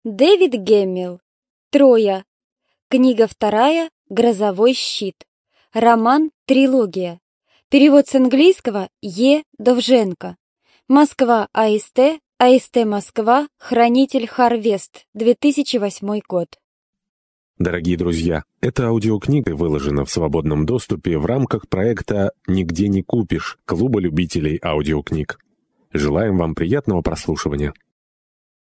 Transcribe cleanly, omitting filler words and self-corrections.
Дэвид Гэмилл. Троя. Книга 2. Грозовой щит. Роман «Трилогия». Перевод с английского Е. Довженко. Москва, АСТ, АСТ Москва, Хранитель Харвест, 2008 год. Дорогие друзья, эта аудиокнига выложена в свободном доступе в рамках проекта «Нигде не купишь» Клуба любителей аудиокниг. Желаем вам приятного прослушивания.